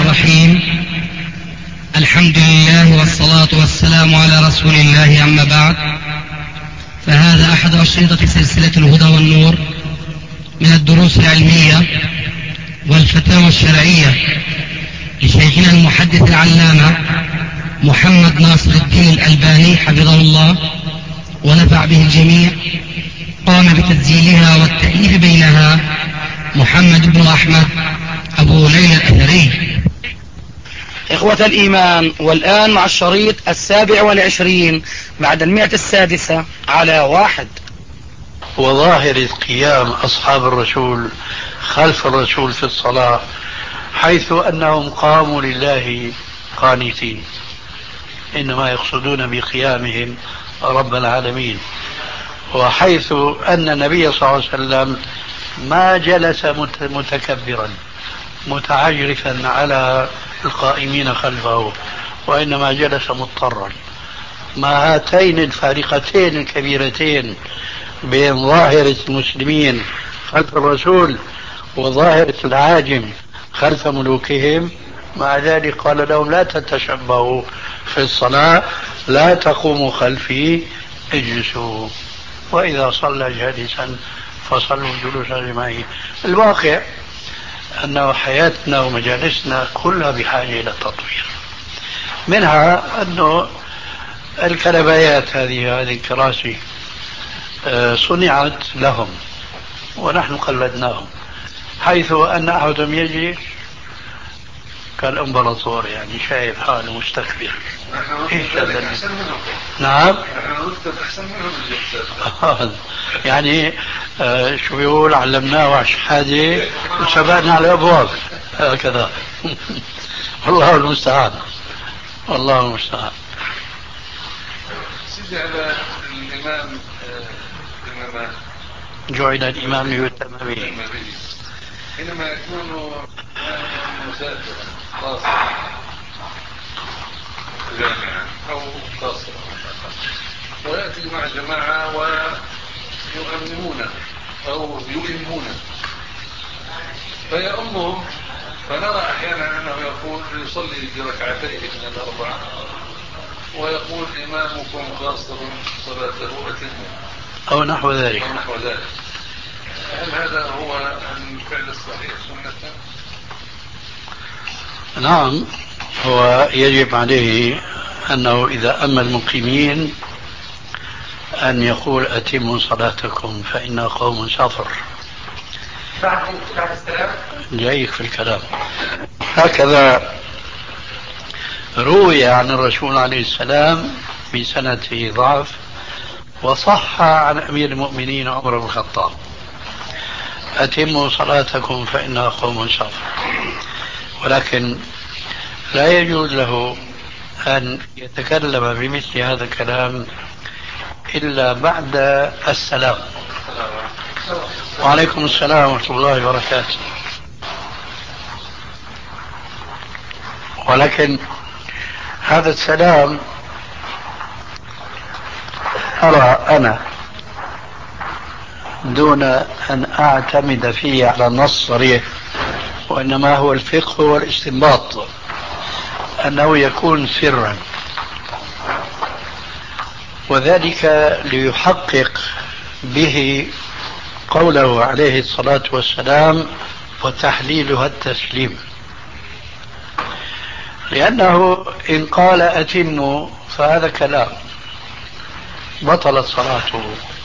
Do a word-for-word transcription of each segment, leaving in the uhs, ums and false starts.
الرحيم. الحمد لله والصلاة والسلام على رسول الله، أما بعد، فهذا أحد أشرطة سلسلة الهدى والنور من الدروس العلمية والفتاوى الشرعية لشيخنا المحدث العلامة محمد ناصر الدين الألباني حفظه الله ونفع به الجميع. قام بتسجيلها والتأليف بينها محمد بن أحمد أبو ليلى الأثري. إخوة الإيمان، والآن مع الشريط السابع والعشرين بعد المئة السادسة على واحد. وظاهر القيام أصحاب الرسول خلف الرسول في الصلاة، حيث أنهم قاموا لله قانتين، إنما يقصدون بقيامهم رب العالمين. وحيث أن النبي صلى الله عليه وسلم ما جلس متكبرا متعجرفا على القائمين خلفه، وإنما جلس مضطرا. ما هاتين الفارقتين الكبيرتين بين ظاهرة المسلمين خلف الرسول وظاهرة العاجم خلف ملوكهم، مع ذلك قال لهم: لا تتشبهوا في الصلاة، لا تقوموا خلفي، اجلسوا، وإذا صلى جالسا فصلوا جلوسا أجمعين. الواقع أن حياتنا ومجالسنا كلها بحاجة إلى التطوير. منها أنه الكنبايات هذه هذه الكراسي صنعت لهم ونحن قلدناهم، حيث أن أحدهم يجلس كالإمبراطور، يعني شايف حاله مستكبر. نعم، يعني آه شو بيقول؟ علمناه وعش حاجة وسبقنا على الأبواب هكذا. والله المستعان، والله المستعان. جعل الإمام إنما جعل الإمام ليؤتم به، حينما يكون مسافرا قاصرا جامعا أو قاصرا ويأتي مع جماعة ويؤمنون أو يؤمنون فيأمهم، فنرى أحيانا أنه يقول يصلي بركعتين من الأربعة ويقول: إمامكم قاصر صلاته أتموا، أو نحو ذلك أو نحو ذلك. هل هذا هو الفعل الصحيح سنة؟ نعم، هو يجب عليه أنه إذا أما المقيمين أن يقول: أتموا صلاتكم فإن قوم سافر. بعد السلام جايك في الكلام. هكذا روي عن الرسول عليه السلام بسنة ضعف، وصح عن أمير المؤمنين عمر بن الخطاب: أتموا صلاتكم فإنها قوم سافر. ولكن لا يجوز له أن يتكلم بمثل هذا الكلام إلا بعد السلام. وعليكم السلام ورحمة الله وبركاته. ولكن هذا السلام أرى أنا دون أن أعتمد فيه على النص صريح، وإنما هو الفقه والاستنباط، أنه يكون سرا، وذلك ليحقق به قوله عليه الصلاة والسلام: وتحليلها التسليم. لأنه إن قال أتموا فهذا كلام بطلت صلاته،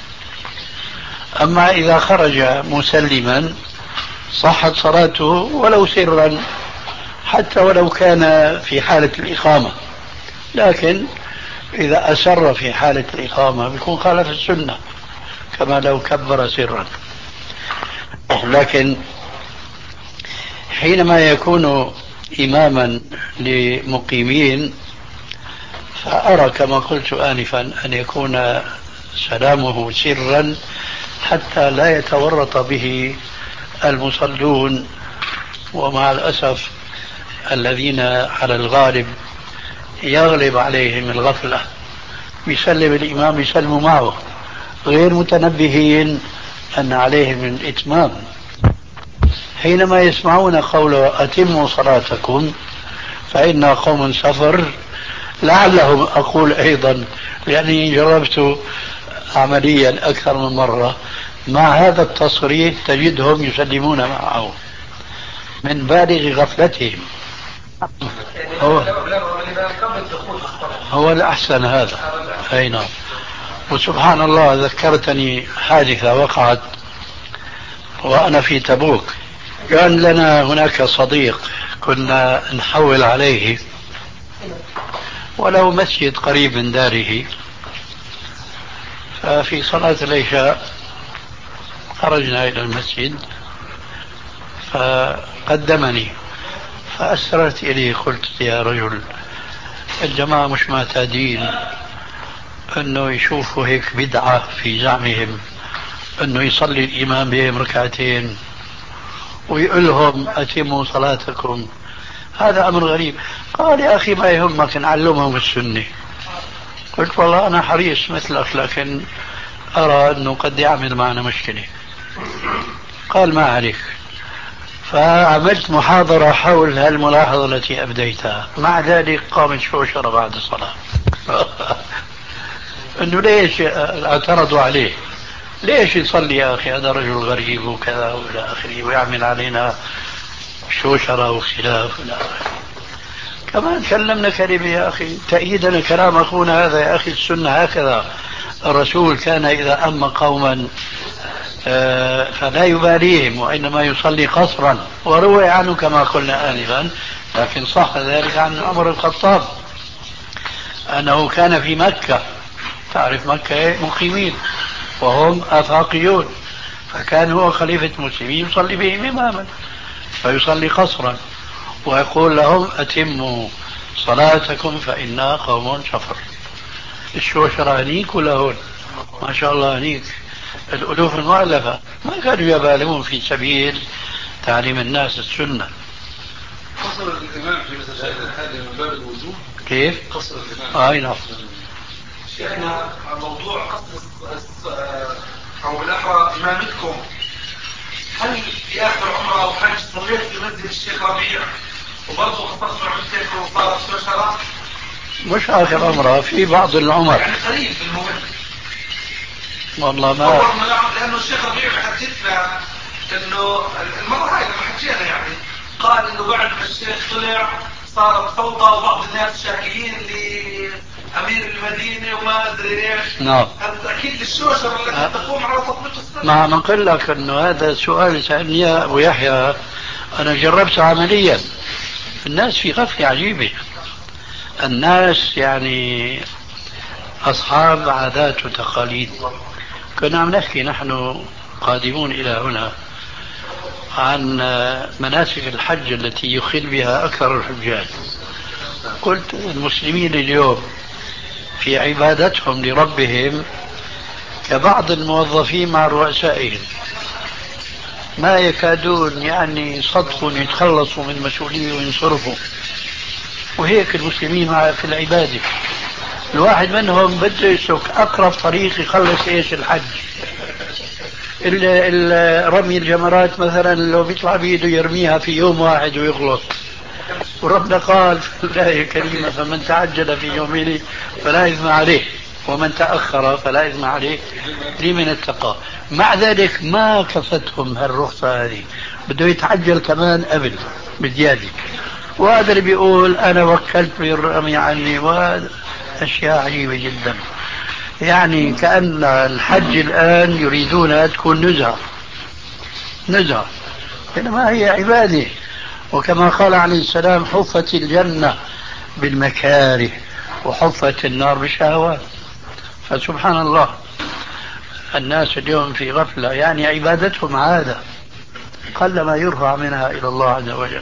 أما إذا خرج مسلما صحت صلاته ولو سرا، حتى ولو كان في حالة الإقامة. لكن إذا أسر في حالة الإقامة بيكون خالف السنة كما لو كبر سرا. لكن حينما يكون إماما لمقيمين فأرى كما قلت آنفا أن يكون سلامه سرا حتى لا يتورط به المصلون. ومع الأسف الذين على الغالب يغلب عليهم الغفلة يسلم الإمام يسلموا معه غير متنبهين أن عليهم الإتمام. حينما يسمعون قوله أتموا صلاتكم فإنا قوم سفر، لعلهم أقول أيضا لأني جربت عمليا أكثر من مرة مع هذا التصريح تجدهم يسلمون معه من بالغ غفلتهم. هو, هو الأحسن هذا. أي نعم. وسبحان الله ذكرتني حادثة وقعت وأنا في تبوك. كان لنا هناك صديق كنا نحول عليه ولو مسجد قريب من داره، ففي صلاة العشاء خرجنا إلى المسجد فقدمني، فأسررت إليه قلت يا رجل الجماعة مش معتادين أنه يشوفوا هيك بدعة في زعمهم أنه يصلي الإمام بهم ركعتين ويقول لهم أتموا صلاتكم، هذا أمر غريب. قال يا أخي ما يهمك نعلمهم السنة. قلت والله أنا حريص مثلك لكن أرى أنه قد يعمل معنا مشكلة. قال ما عليك. فعملت محاضرة حول هالملاحظة التي أبديتها. مع ذلك قامت شوشرة بعد الصلاة أنه ليش اعترضوا عليه، ليش يصلي يا أخي هذا رجل غريب وكذا وإلى آخره ويعمل علينا شوشرة وخلاف وإلى آخره. كمان كلمنا كلمة يا أخي تأييدنا كلام أخونا هذا يا أخي، السنة هكذا، الرسول كان إذا أم قوما فلا يباليهم وإنما يصلي قصرا، وروي عنه كما قلنا آنفا، لكن صح ذلك عن عمر الخطاب أنه كان في مكة، تعرف مكة مقيمين وهم آفاقيون، فكان هو خليفة المسلمين يصلي بهم إماما فيصلي قصرا ويقول لهم أتموا صلاتكم فإنا قوم سفر. الشوشرة هنيك ولا هون؟ ما شاء الله هنيك الألوف المؤلفة ما كانوا يبالغون في سبيل تعليم الناس السنة. قصر الإمام في مسجد هذه من باب الوجوب. كيف؟ قصر الإمام. آه نعم. شيخنا موضوع قصر أو بالأحرى إمامتكم، هل في آخر عمره أو حج صليت في مسجد الشيخ ربيع وبرضه قصرت عمرتك وصارت شوشرة؟ مش آخر عمره، في بعض العمر يعني قريب المهم. والله ما لأنه الشيخ ربيع حدثنا إنه المرة هاي لما حكينا يعني قال إنه بعد ما الشيخ طلع صارت فوضى وبعض الناس شاكيين لأمير المدينة وما أدري ليش. نعم. هذا أكيد الشوشرة التي تقوم على تطبيق السنة. ما نقول لك إنه هذا سؤال سألني يا أبو يحيى، أنا جربت عمليا. الناس في غفلة عجيبة، الناس يعني أصحاب عادات وتقاليد. كنا عم نحكي نحن قادمون إلى هنا عن مناسك الحج التي يخل بها أكثر الحجاج. قلت المسلمين اليوم في عبادتهم لربهم كبعض الموظفين مع رؤسائهم، ما يكادون يعني يصدقوا يتخلصوا من مسؤولية وينصرفوا. وهيك المسلمين مع في العبادة، الواحد منهم بده يسلك أقرب طريق يخلص إيش الحج. رمي الجمرات مثلا لو بيطلع بيده يرميها في يوم واحد ويخلص، وربنا قال في الآية الكريمة فمن تعجل في يومين فلا إثم عليه ومن تأخر فلا إثم عليه لمن اتقى. مع ذلك ما كفتهم هالرخصة هذه، بده يتعجل كمان قبل بزيادة. وهذا اللي بيقول أنا وكلت بالرمي عني، وأشياء عجيبة جدا. يعني كأن الحج الآن يريدون تكون نزهة نزهة، إنما هي عبادة. وكما قال عليه السلام حفت الجنة بالمكاره وحفت النار بالشهوات. فسبحان الله الناس اليوم في غفلة، يعني عبادتهم عادة قل ما يرفع منها إلى الله عز وجل،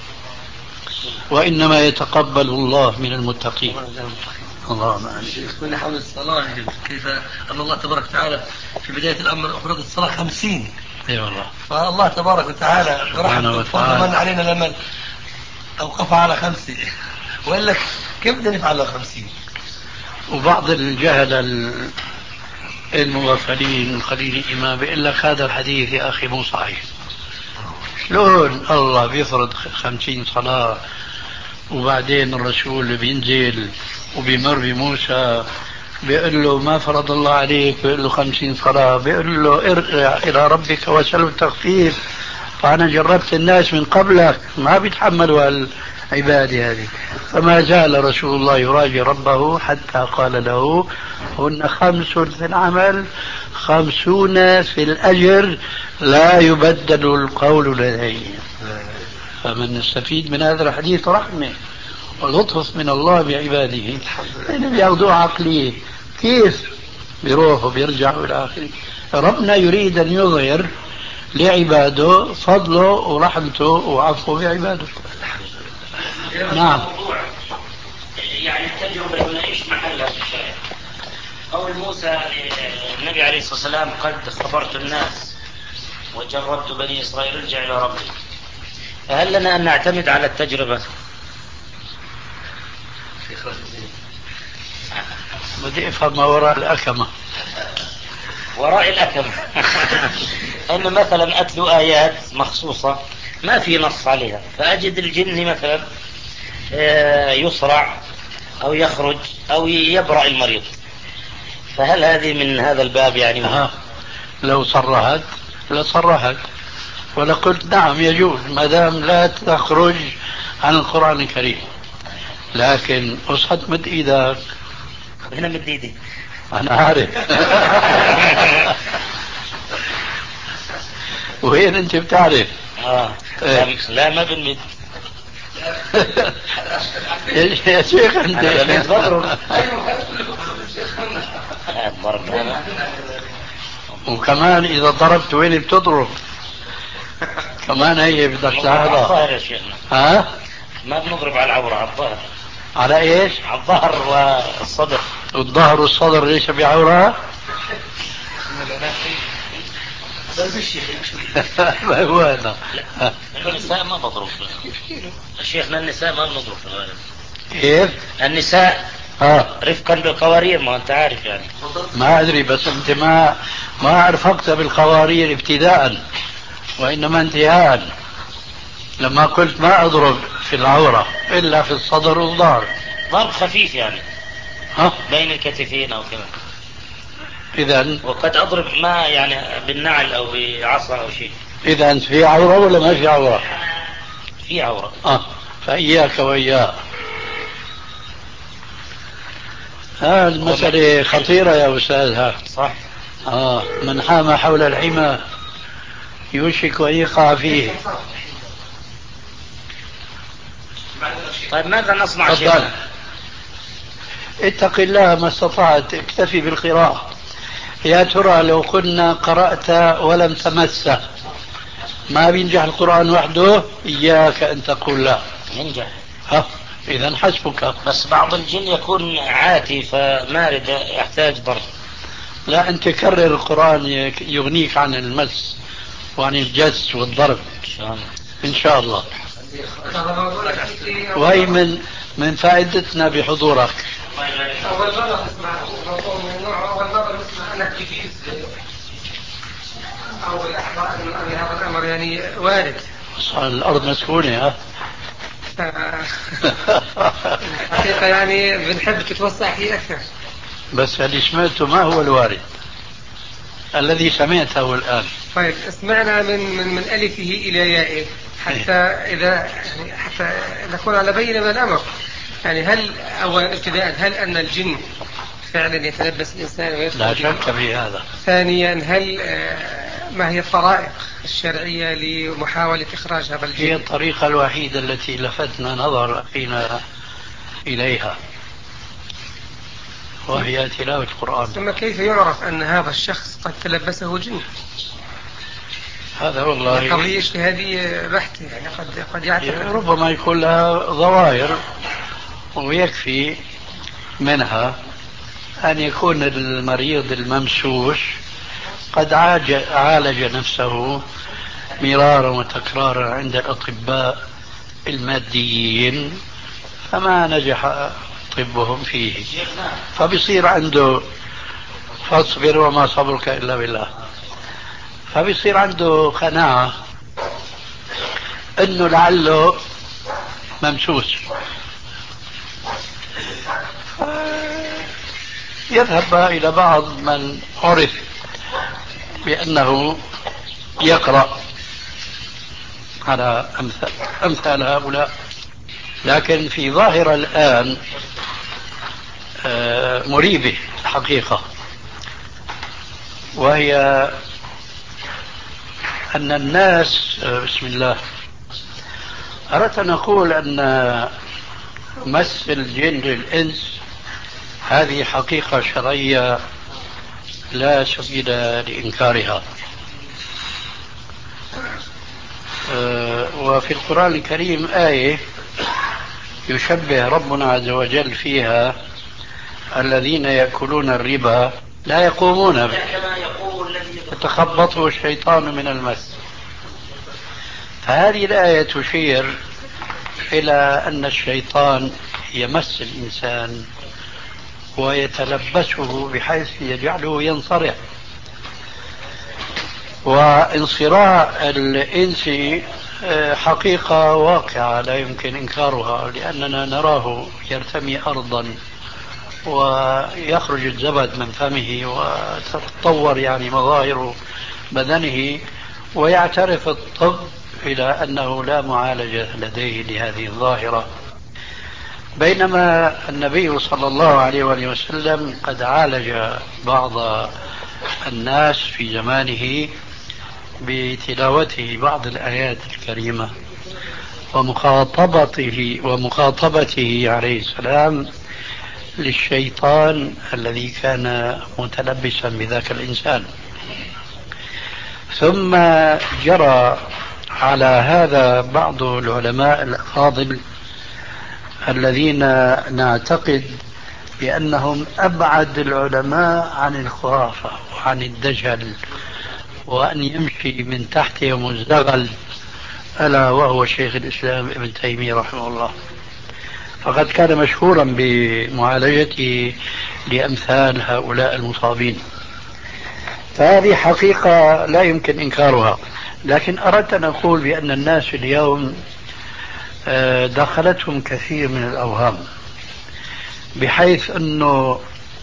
وإنما يتقبل الله من المتقين. اللهم آمين. من حول الصلاة كيف أن الله تبارك وتعالى في بداية الأمر أفرض الصلاة خمسين. أي والله. فالله تبارك وتعالى رحمة الفضل من علينا لمن أوقف على خمسين، وقال لك كيف بدنا نفعل على خمسين. وبعض الجهل المغفلين قليل الإيمان بيقول لك هذا الحديث يا أخي مو صحيح. شلون الله بيفرض خمسين صلاة وبعدين الرسول بينزل وبيمر بموسى بيقول له ما فرض الله عليك، بيقول له خمسين صلاة، بيقول له ارجع إلى ربك واسأله التخفيف، فأنا جربت الناس من قبلك ما بيتحملوا العبادة هذه. فما زال رسول الله يراجع ربه حتى قال له هن خمس في العمل خمسون في الأجر لا يبدل القول لدي. فمن نستفيد من هذا الحديث رحمة ولطف من الله بعباده، اللي بياخذوه عقلية كيف بيروحوا بيرجعوا إلى آخره. ربنا يريد أن يظهر لعباده فضله ورحمته وعفوه بعباده. نعم. يعني التجربة هنا ايش محلها في الشارع؟ قول موسى النبي عليه الصلاة والسلام قد خبرت الناس وجربت بني إسرائيل ارجع إلى ربي، فهل لنا أن نعتمد على التجربة؟ بدي افهم ما وراء الأكمة. وراء الأكمة أن مثلا أتلو آيات مخصوصة ما في نص عليها، فأجد الجن مثلا يصرع أو يخرج أو يبرأ المريض، فهل هذه من هذا الباب يعني؟ آه. لو صرحت لصرحت ولقلت نعم يجوز ما دام لا تخرج عن القرآن الكريم، لكن أصحت مد إيدك. هنا مد إيدي أنا عارف. وين أنت بتعرف؟ آه. إيه؟ لا ما بنمد. يا شيخ أنت أنا بضرب. وكمان إذا ضربت وين بتضرب؟ كمان هي بدك تهضى. الظهر يا شيخنا. ها؟ ما بنضرب على العورة، على الظهر. على ايش؟ على الظهر والصدر. والظهر والصدر ليس بعورة؟ ما هو هذا؟ النساء ما بضرب شيخنا، النساء ما بنضرب في الغالب. كيف؟ النساء اه رفقا بالقوارير، ما انت عارف يعني. ما ادري، بس انت ما ما ارفقت بالقوارير ابتداء وانما انتهاء، لما قلت ما اضرب في العورة الا في الصدر والظهر. ضرب خفيف يعني ها؟ بين الكتفين او كذا. اذا وقد اضرب ما يعني بالنعل او بعصا او شيء. اذا في عورة ولا ما في عورة؟ في عورة. اه فاياك واياه. ها المسألة خطيرة يا أستاذ. ها صح. آه من حام حول الحمى يوشك أن يقع فيه. طيب ماذا نصنع شيخنا؟ اتق الله ما استطعت، اكتفي بالقراءة. يا ترى لو كنا قرأت ولم تمسه ما بينجح القرآن وحده؟ إياك أن تقول لا. ينجح. ها إذا حسبك. بس بعض الجن يكون عاتي فمارد يحتاج ضرب. لا أنت كرر القرآن يغنيك عن المس وعن الجس والضرب إن شاء الله. وهي من من فائدتنا بحضورك. أول مرة نسمع أول مرة نسمع أنك تجيز أو الأحرار أن هذا الأمر يعني وارد. الأرض مسكونة. ها الحقيقة يعني بنحب تتوسع فيه أكثر. بس اللي سمعته ما هو الوارد الذي سمعته الآن. طيب اسمعنا من من من ألفه إلى يائه حتى إذا يعني حتى نكون على بينة من الأمر. يعني هل أولا ابتداء هل أن الجن فعلا يتلبس الإنسان ويدخل؟ لا شك في هذا. ثانيا هل ما هي الطرائق الشرعية لمحاولة إخراج هذا الجن؟ هي الطريقة الوحيدة التي لفتنا نظر أخينا إليها وهي تلاوة القرآن. ثم كيف يعرف أن هذا الشخص قد تلبسه جن؟ هذا والله قضية اجتهادية بحتة، يعني قد قد يعتقد ربما يكون لها ظواهر، ويكفي منها أن يكون المريض الممسوس قد عالج نفسه مرارا وتكرارا عند الأطباء الماديين فما نجح طبهم فيه، فبيصير عنده فاصبر وما صبرك إلا بالله، فبيصير عنده قناعة أنه لعله ممسوس، يذهب إلى بعض من عرف بأنه يقرأ على أمثال, أمثال هؤلاء. لكن في ظاهرة الآن مريبة الحقيقة، وهي أن الناس بسم الله أردت أن أقول أن مس الجن للإنس هذه حقيقة شرعية لا سبيل لإنكارها. وفي القرآن الكريم آية يشبه ربنا عز وجل فيها الذين يأكلون الربا لا يقومون يتخبطه الشيطان من المس. فهذه الآية تشير إلى أن الشيطان يمس الإنسان ويتلبسه بحيث يجعله ينصرع. وانصراع الإنس حقيقة واقعة لا يمكن إنكارها، لأننا نراه يرتمي أرضا ويخرج الزبد من فمه وتتطور يعني مظاهر بدنه، ويعترف الطب إلى أنه لا معالجة لديه لهذه الظاهرة، بينما النبي صلى الله عليه وآله وسلم قد عالج بعض الناس في زمانه بتلاوته بعض الآيات الكريمة ومخاطبته ومخاطبته عليه السلام للشيطان الذي كان متلبسا بذاك الإنسان. ثم جرى على هذا بعض العلماء الأفاضل الذين نعتقد بأنهم أبعد العلماء عن الخرافة وعن الدجل وأن يمشي من تحتهم الزغل، ألا وهو شيخ الإسلام ابن تيمية رحمه الله. فقد كان مشهورا بمعالجته لأمثال هؤلاء المصابين. فهذه حقيقة لا يمكن إنكارها. لكن أردت أن أقول بأن الناس اليوم دخلتهم كثير من الأوهام، بحيث أنه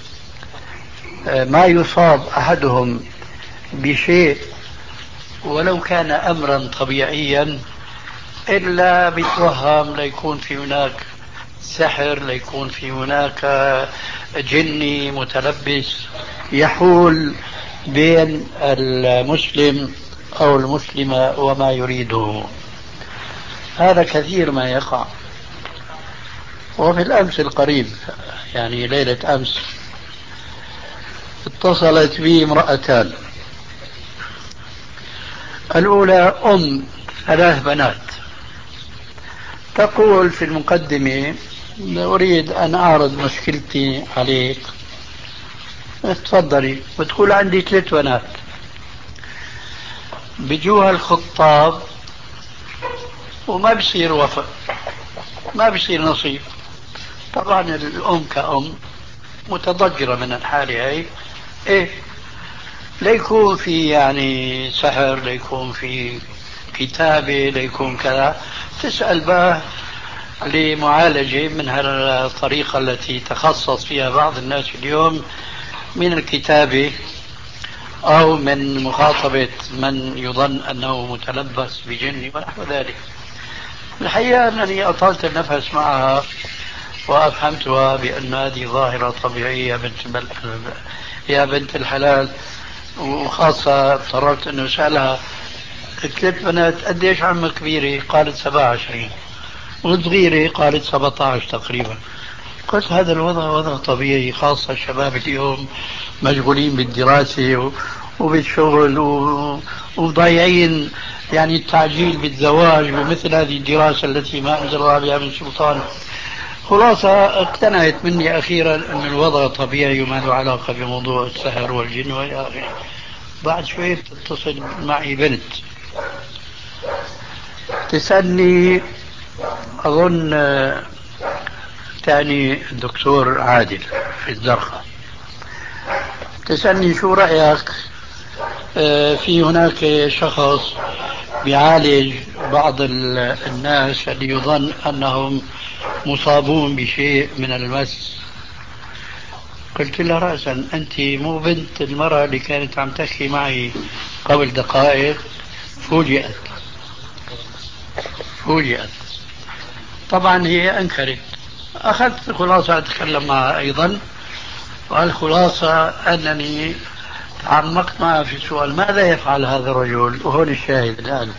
ما يصاب أحدهم بشيء ولو كان أمرا طبيعيا إلا بيتوهم ليكون في هناك سحر، ليكون في هناك جني متلبس يحول بين المسلم أو المسلمة وما يريده. هذا كثير ما يقع. وفي الأمس القريب يعني ليلة أمس اتصلت بي امرأتان، الأولى أم ثلاث بنات، تقول في المقدمة أريد أن أعرض مشكلتي عليك. تفضلي. وتقول عندي ثلاث بنات بيجوها الخطاب وما بيصير وفاء، ما بيصير نصيب. طبعا الأم كأم متضجرة من الحالة هاي. إيه ليكون في يعني سحر، ليكون في كتابة، ليكون كذا. تسأل بقى لمعالجة من هالطريقة التي تخصص فيها بعض الناس اليوم من الكتابة أو من مخاطبة من يظن أنه متلبس بجن ونحو ذلك. الحقيقة أنني أطلت النفس معها وأفهمتها بأن هذه ظاهرة طبيعية يا بنت, يا بنت الحلال. وخاصة اضطررت أن أسألها ثلاث بنات قديش عمك كبيرة؟ قالت سبعة وعشرين. وصغيرة؟ قالت سبعة عشر تقريبا. قلت هذا الوضع وضع طبيعي، خاصة الشباب اليوم مشغولين بالدراسة وبالشغل وضايعين يعني التعجيل بالزواج بمثل هذه الدراسة التي ما أنزل الله بها من سلطان. خلاصة اقتنعت مني أخيرا أن الوضع طبيعي وما له علاقة بموضوع السحر والجن والى آخره. بعد شوية تتصل معي بنت تسألني، أظن تعني الدكتور عادل في الزرقاء، تسألني شو رأيك في هناك شخص بيعالج بعض الناس اللي يظن أنهم مصابون بشيء من المس. قلت له رأسا أنت مو بنت المرأة اللي كانت عم تحكي معي قبل دقائق؟ فوجئت فوجئت طبعا هي أنكرت. أخذت خلاصة أتكلم معها أيضا، والخلاصة أنني تعمقت معها في سؤال ماذا يفعل هذا الرجل، وهون الشاهد الآن.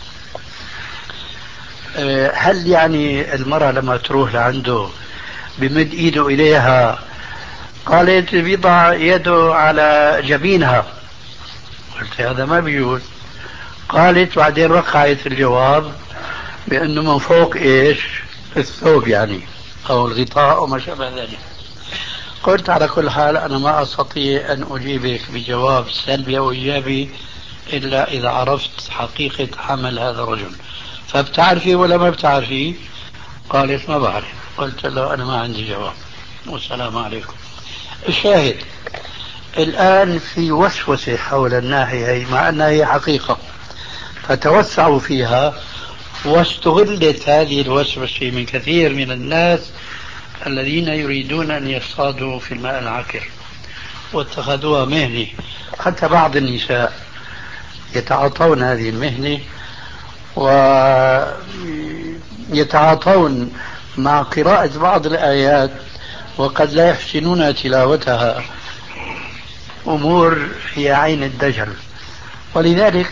هل يعني المرأة لما تروح لعنده بمد إيده إليها؟ قالت بيضع يده على جبينها. قلت هذا ما بيجوز. قالت بعدين رقعت الجواب بأنه من فوق إيش الثوب يعني أو الغطاء أو ما شابه ذلك. قلت على كل حال أنا ما أستطيع أن أجيبك بجواب سلبي أو إيجابي إلا إذا عرفت حقيقة عمل هذا الرجل. فبتعرفي ولا ما بتعرفي؟ قالت ما بعرف. قلت له أنا ما عندي جواب والسلام عليكم. الشاهد الآن في وسوسة حول الناحية هي مع أنها هي حقيقة، فتوسعوا فيها واستغلت هذه الوسوسة من كثير من الناس الذين يريدون أن يصطادوا في الماء العكر واتخذوها مهنة. حتى بعض النساء يتعاطون هذه المهنة ويتعاطون مع قراءة بعض الآيات وقد لا يحسنون تلاوتها، أمور هي عين الدجل. ولذلك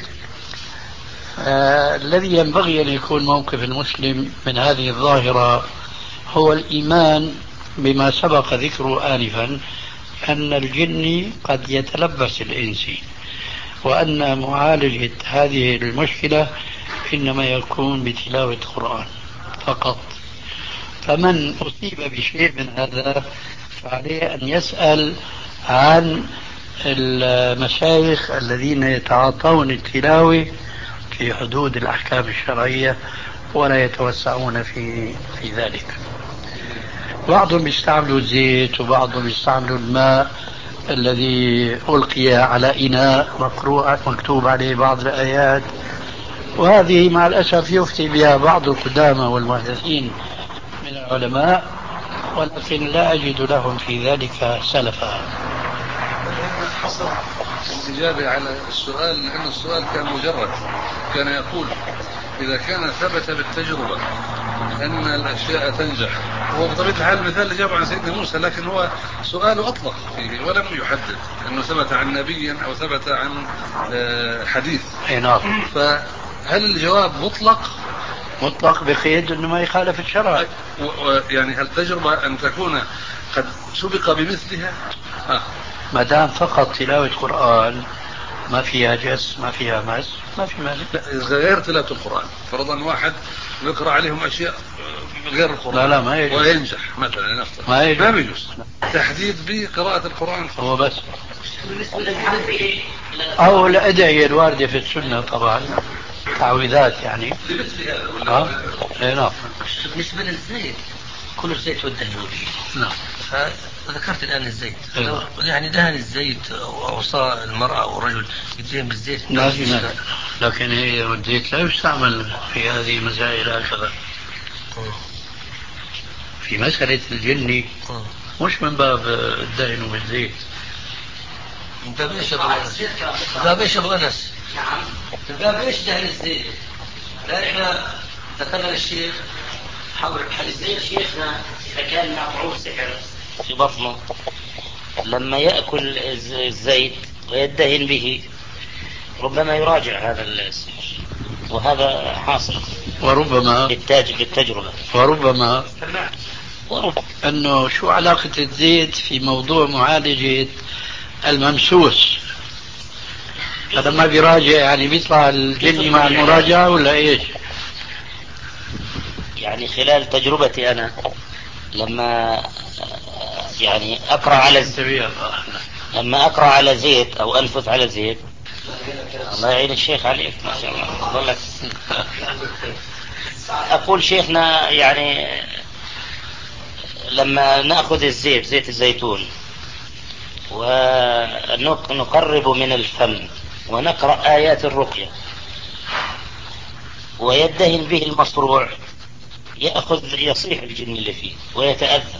آه الذي ينبغي أن يكون موقف المسلم من هذه الظاهرة هو الإيمان بما سبق ذكره آنفا، أن الجن قد يتلبس الإنس، وأن معالجة هذه المشكلة إنما يكون بتلاوة القرآن فقط. فمن أصيب بشيء من هذا فعليه أن يسأل عن المشايخ الذين يتعاطون التلاوة في حدود الأحكام الشرعية ولا يتوسعون في في ذلك. بعضهم يستعملوا الزيت وبعضهم يستعملوا الماء الذي ألقي على إناء مقروء مكتوب عليه بعض الآيات، وهذه مع الأسف يفتي بها بعض القدامى والمحدثين من العلماء، ولكن لا أجد لهم في ذلك سلفا. حصل الإجابة على السؤال، لأن السؤال كان مجرد، كان يقول إذا كان ثبت بالتجربة أن الأشياء تنجح، هو بطبيعة الحال المثال اللي جاب عن سيدنا موسى، لكن هو سؤال أطلق فيه ولم يحدد أنه ثبت عن نبي أو ثبت عن حديث. فهل الجواب مطلق؟ مطلق بقيد أنه ما يخالف الشرع. يعني هل التجربة أن تكون قد سبق بمثلها؟ آه. ما دام فقط تلاوة قرآن ما فيها جس ما فيها مس ما في مانع. غير تلاوة القرآن، فرضا واحد يقرأ عليهم أشياء غير القرآن لا لا ما يجوز وينجح مثلا نفسه ما يجوز, ما يجوز. تحديد بقراءة القرآن هو بس، أو الأدعية الواردة في السنة طبعا تعويذات يعني. اه اي نعم. بالنسبة للزيت كل الزيت والدهن نعم. فذكرت الآن الزيت أيوة. يعني دهن الزيت أو أوصى المرأة أو الرجل يدهن بالزيت لا لا، لكن هي الزيت لا يستعمل في هذه المسائل هكذا. في مسألة الجن مش من باب الدهن بالزيت، من باب ايش ابغى انس؟ من باب ايش ابغى انس؟ نعم. من باب ايش دهن الزيت؟ لا احنا ذكرنا للشيخ حول الزيت. شيخنا إذا كان مطعوم سحر في بطنه لما يأكل الزيت ويدهن به ربما يراجع هذا السحر، وهذا حاصل. وربما بالتاج بالتجربة. وربما وربما أنه شو علاقة الزيت في موضوع معالجة الممسوس؟ هذا ما بيراجع يعني بيطلع الجني مع المراجعة ولا إيش؟ يعني خلال تجربتي أنا لما يعني أقرأ على زيت، لما أقرأ على زيت أو أنفث على زيت، الله يعين الشيخ عليك ما شاء الله والله. أقول شيخنا يعني لما نأخذ الزيت زيت الزيتون ونقرب من الفم ونقرأ آيات الرقية ويدهن به المصروع يأخذ يصيح الجن اللي فيه ويتأذى،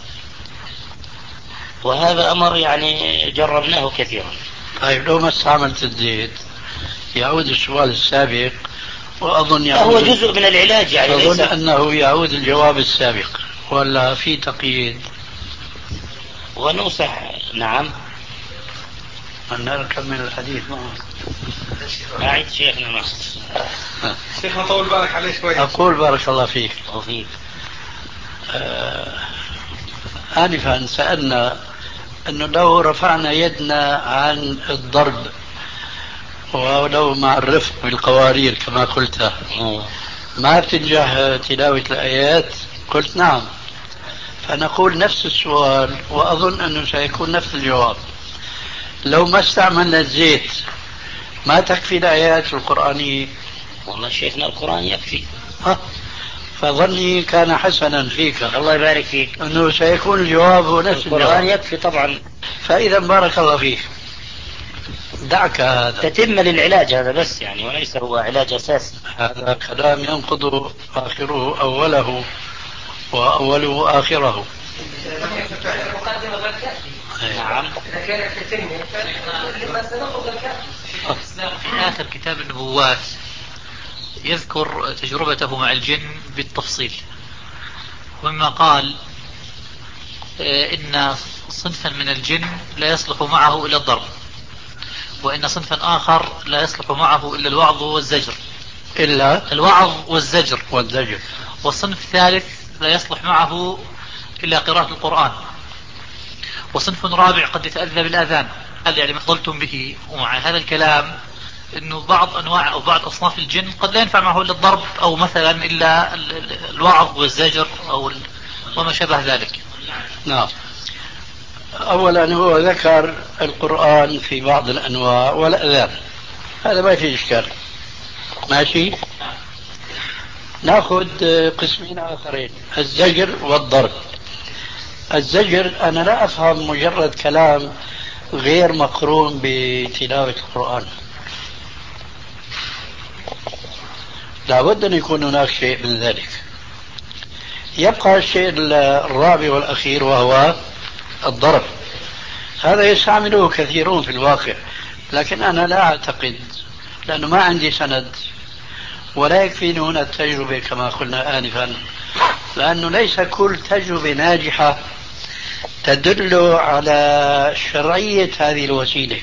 وهذا أمر يعني جربناه كثيرا. طيب لو ما استعملت الزيت يعود السؤال السابق، وأظن هو جزء من العلاج يعني، أظن ليس أنه يعود الجواب السابق، ولا في تقييد ونوصح. نعم أن نكمل الحديث معه. أعيد شيخنا معه. شيخنا طول بالك عليه شوي. أقول بارك الله فيك. وفيك. آه آنفا سألنا أنه لو رفعنا يدنا عن الضرب ولو مع الرفق بالقوارير كما قلت ما بتنجح تلاوة الآيات؟ قلت نعم. فنقول نفس السؤال وأظن أنه سيكون نفس الجواب. لو ما استعملنا الزيت ما تكفي الآيات القرآنية؟ والله شيخنا القرآن يكفي. ها فظني كان حسنا فيك، الله يبارك فيك، أنه سيكون الجواب هو نفس الجواب. القرآن يكفي طبعا. فإذا بارك الله فيك دعك هذا تتم للعلاج هذا بس يعني، وليس هو علاج أساسي. هذا كلام ينقض آخره أوله وأوله آخره. نعم. في آخر كتاب النبوات يذكر تجربته مع الجن بالتفصيل، ومما قال إن صنفا من الجن لا يصلح معه إلا الضرب، وإن صنفا آخر لا يصلح معه إلا الوعظ والزجر. إلا الوعظ والزجر والزجر. والصنف الثالث لا يصلح معه إلا قراءة القرآن. وصنف رابع قد يتأذى بالآذان. قال يعني ما فضلتم به. ومع هذا الكلام انه بعض انواع او بعض اصناف الجن قد لا ينفع معه الا الضرب او مثلا الا الوعظ والزجر او وما شابه ذلك. نعم. اولا هو ذكر القرآن في بعض الانواع والاذان، هذا ما في اشكال، ماشي. ناخذ قسمين اخرين، الزجر والضرب. الزجر انا لا افهم مجرد كلام غير مقرون بتلاوة القرآن، لابد أن يكون هناك شيء من ذلك. يبقى الشيء الرابع والأخير وهو الضرب. هذا يستعمله كثيرون في الواقع، لكن أنا لا أعتقد، لأنه ما عندي سند ولا يكفيني هنا التجربة كما قلنا آنفا، لأنه ليس كل تجربة ناجحة تدل على شرعية هذه الوسيلة،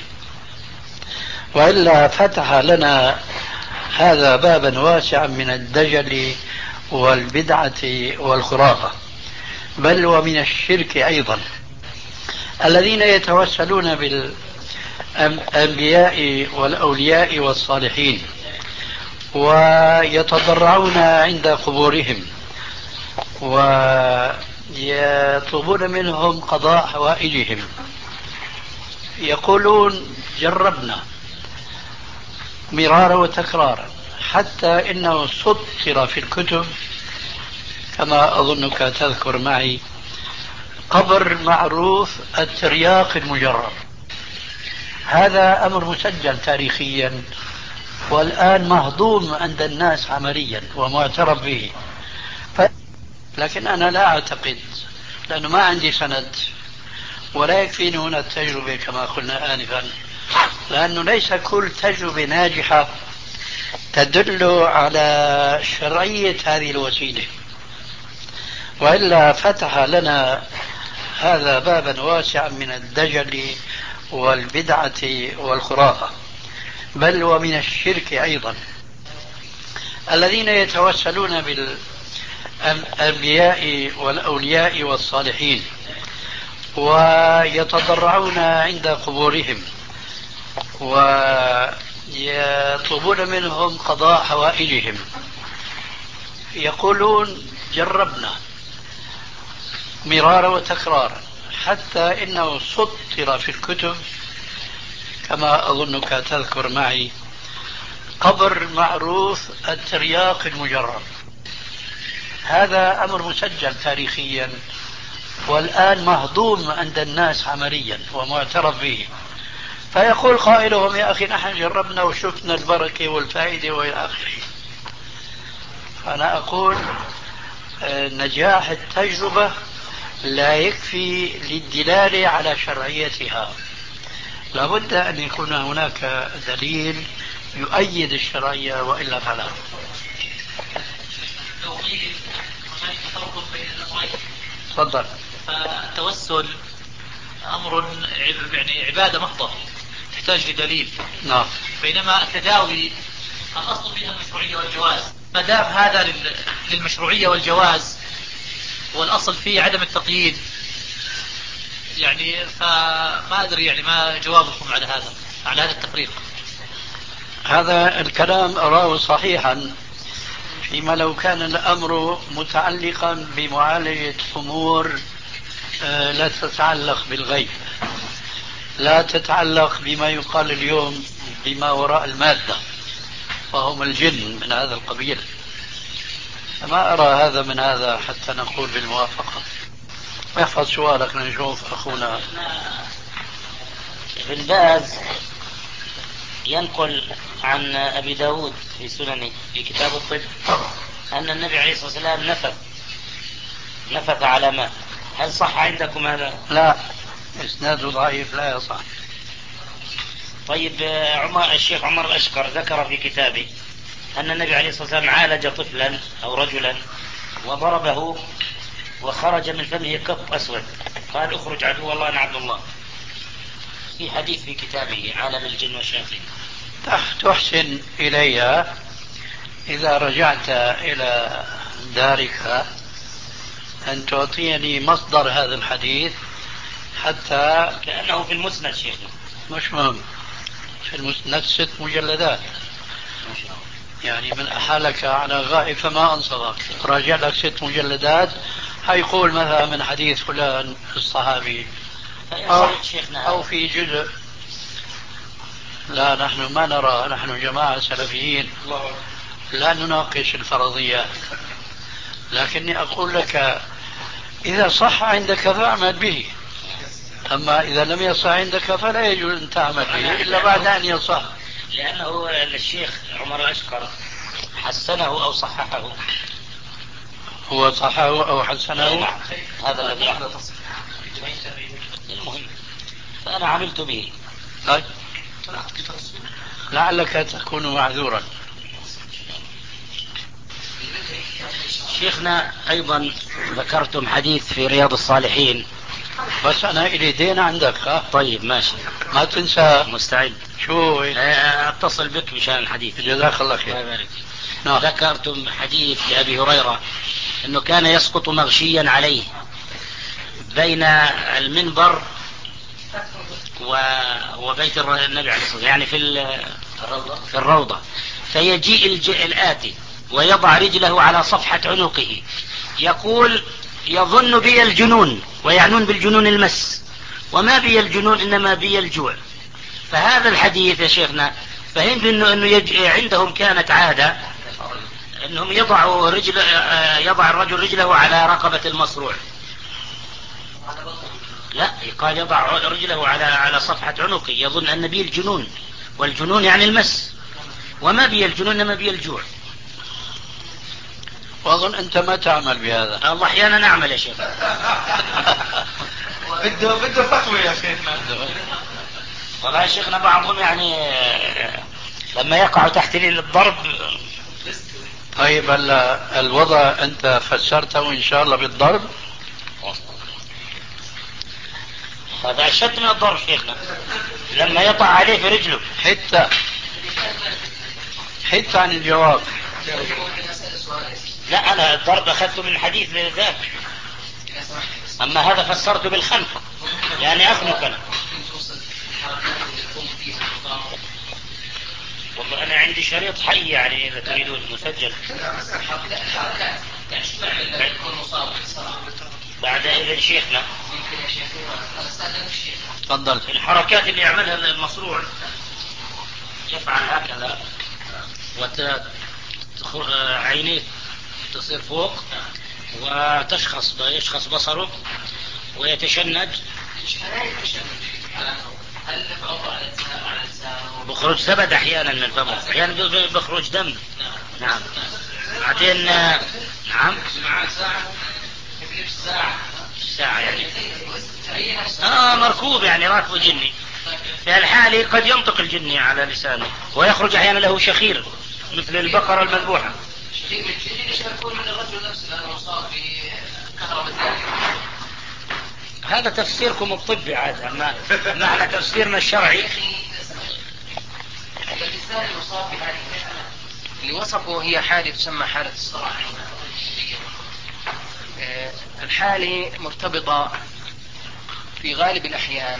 وإلا فتح لنا هذا بابا واسعا من الدجل والبدعة والخرافة، بل ومن الشرك أيضا. الذين يتوسلون بالأنبياء والأولياء والصالحين ويتضرعون عند قبورهم ويطلبون منهم قضاء حوائجهم، يقولون جربنا مرارا وتكرارا حتى إنه سطر في الكتب كما أظنك تذكر معي قبر معروف الترياق المجرب. هذا أمر مسجل تاريخيا والآن مهضوم عند الناس عمليا ومعترف به. ف... لكن أنا لا أعتقد، لأنه ما عندي سند ولا يكفيني هنا التجربة كما قلنا آنفا، لأنه ليس كل تجربة ناجحة تدل على شرعية هذه الوسيلة، وإلا فتح لنا هذا بابا واسعا من الدجل والبدعة والخرافة، بل ومن الشرك أيضا. الذين يتوسلون بالأنبياء والأولياء والصالحين ويتضرعون عند قبورهم ويطلبون منهم قضاء حوائجهم، يقولون جربنا مرارا وتكرارا حتى إنه سطر في الكتب كما أظنك تذكر معي قبر معروف الترياق المجرب. هذا أمر مسجل تاريخيا والآن مهضوم عند الناس عمليا ومعترف به. فيقول قائلهم يا أخي نحن جربنا وشفنا البركة والفائدة وإلى آخره. أنا أقول نجاح التجربة لا يكفي للدلالة على شرعيتها، لابد أن يكون هناك دليل يؤيد الشرعية وإلا فلا. تفضل. فالتوسل أمر يعني عبادة محضة تحتاج لدليل. نعم. بينما التداوي الأصل فيها المشروعية والجواز، ما دام هذا للمشروعية والجواز والأصل فيه عدم التقييد، يعني فما أدري يعني ما جوابكم على هذا على هذا التفريق. هذا الكلام أراه صحيحا فيما لو كان الأمر متعلقا بمعالجة أمور لا تتعلق بالغيب، لا تتعلق بما يقال اليوم بما وراء المادة، فهم الجن من هذا القبيل. فما أرى هذا من هذا حتى نقول بالموافقة. احفظ سؤالك نشوف أخونا. ابن باز ينقل عن أبي داود في سننه في كتاب الطب أن النبي عليه الصلاة والسلام نفث نفث على ماء. هل صح عندكم هذا؟ لا، إسناده ضعيف لا يصح. طيب عمر الشيخ عمر الأشقر ذكر في كتابه أن النبي عليه الصلاة والسلام عالج طفلا أو رجلا وضربه وخرج من فمه قط أسود، قال اخرج عدو الله أنا عبد الله. في حديث في كتابه عالم الجن والشياطين. تحسن إلي إذا رجعت إلى دارك أن تعطيني مصدر هذا الحديث حتى. كأنه في المسند شيخنا. مش مهم، في المسند ست مجلدات يعني من أحالك على غائب فما أنصرك، راجع لك ست مجلدات هيقول مثلا من حديث فلان الصحابي أو, أو في جزء. لا نحن ما نرى، نحن جماعة سلفيين لا نناقش الفرضيات، لكني أقول لك إذا صح عندك فاعمل به، أما إذا لم يصح عندك فلا يجوز أن تعمل به إلا بعد أن يصح. لأنه الشيخ عمر الأشقر حسنه أو صححه. هو صححه أو حسنه؟ هذا الذي أحدث المهم، فأنا عملت به. طيب لعلك تكون معذورا. شيخنا أيضا ذكرتم حديث في رياض الصالحين. بس أنا إلي دين عندك. ها طيب ماشي، ما تنسى. مستعد. شو أتصل بك مشان الحديث. جزاك الله خير. الله نعم. ذكرتم حديث لأبي هريرة أنه كان يسقط مغشيا عليه بين المنبر وبيت النبي عليه الصلاة والسلام، يعني في في الروضة، فيجيء الآتي ويضع رجله على صفحة عنقه يقول يظن بي الجنون، ويعنون بالجنون المس، وما بي الجنون إنما بي الجوع. فهذا الحديث يا شيخنا فهمت إنه, إنه يج... عندهم كانت عادة إنهم يضعوا رجل يضع الرجل رجله على رقبة المصروع. لا، قال يضع رجله على على صفحة عنقه يظن أن بي الجنون، والجنون يعني المس، وما بي الجنون إنما بي الجوع. وأظن أنت ما تعمل بهذا. الله أحيانا نعمل يا شيخ. بده بده فتوى يا شيخنا. والله يا شيخنا بعضهم يعني لما يقع تحت الضرب. طيب الوضع أنت فسرته إن شاء الله بالضرب. هذا أشد من الضرب شيخنا، لما يطع عليه في رجله. حتى حتى عن الجواب. لا، أنا الضرب أخذته من حديث ذاك، أما هذا فسرته بالخنق، يعني أخنق أنا. والله أنا عندي شريط حي يعني إذا تريدون مسجل. بعد إذن شيخنا تفضل. الحركات اللي يعملها المصروع يفعل هكذا وعينيه تصير فوق وتشخص يشخص بصره ويتشنج، بخرج زبد احيانا من فمه، احيانا بخرج دم. نعم. بعدين نعم ساعة يعني آه مركوب يعني راكب جني. في الحالة قد ينطق الجني على لسانه ويخرج أحيانا له شخير مثل البقرة المذبوحة. شخير من الجن ليش يكون من الرجل نفسه لأنه مصاب بكهرباء زيادة؟ هذا تفسيركم الطبي عاد، أما معنى تفسيرنا الشرعي. الإنسان المصاب بهذه الحالة اللي وصفه هي حالة تسمى حالة الصرع. الحالة مرتبطة في غالب الأحيان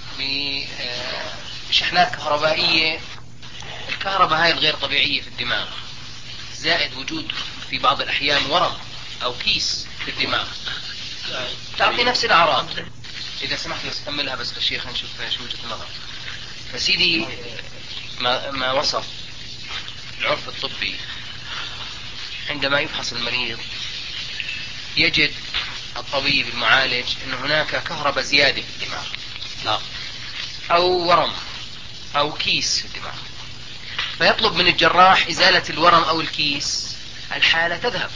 بشحنات كهربائية. الكهرباء هاي الغير طبيعية في الدماغ، زائد وجود في بعض الأحيان ورم أو كيس في الدماغ تعطي نفس الأعراض. إذا سمحت بس أكملها بس للشيخ نشوف شو وجهة النظر. فسيدي ما, ما وصف العرف الطبي عندما يفحص المريض يجد الطبيب المعالج أن هناك كهرباء زيادة في الدماغ نعم. أو ورم أو كيس في الدماغ، فيطلب من الجراح إزالة الورم أو الكيس، الحالة تذهب،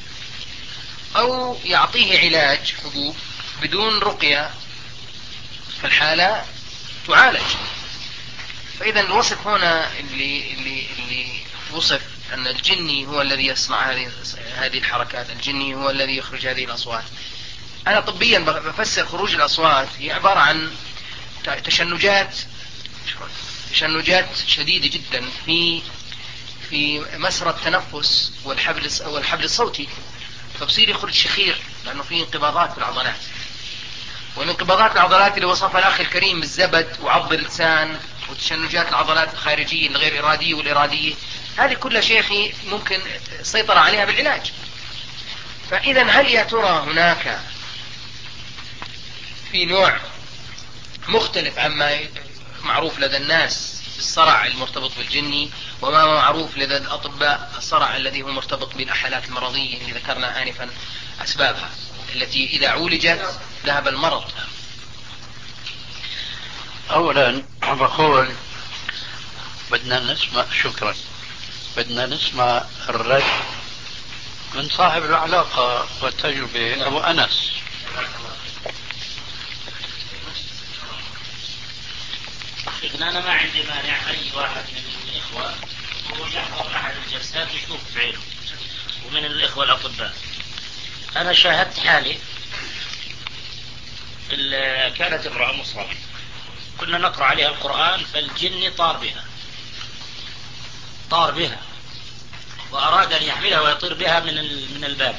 أو يعطيه علاج حبوب بدون رقية فالحالة تعالج. فإذا الوصف هنا اللي, اللي, اللي وصف أن الجني هو الذي يصنع هذه هذه الحركات، الجني هو الذي يخرج هذه الأصوات. أنا طبيا بفسر خروج الأصوات هي عبارة عن تشنجات تشنجات شديدة جدا في في مسرى التنفس والحبل والحبل الصوتي، فبصير يخرج شخير لأنه في انقباضات في العضلات. والانقباضات العضلات اللي وصفها الأخ الكريم الزبد وعض اللسان وتشنجات العضلات الخارجية الغير إرادية والإرادية، هذه كلها شيخي ممكن السيطرة عليها بالعلاج. فإذا هل يا ترى هناك في نوع مختلف عما معروف لدى الناس الصرع المرتبط بالجني، وما معروف لدى الأطباء الصرع الذي هو مرتبط بالحالات المرضية اللي ذكرنا آنفا أسبابها التي إذا عولجت ذهب المرض؟ أولا بقول بدنا نسمع، شكرا، بدنا نسمع الرد من صاحب العلاقة والتجربة أبو أنس. أنا ما عندي مانع أي واحد من الإخوة ويحضر أحد الجلسات يشوف بعينه، ومن الإخوة الأطباء. أنا شاهدت حالي، كانت امرأة مصابة كنا نقرأ عليها القرآن فالجن طار بها طار بها وأراد أن يحملها ويطير بها من من الباب،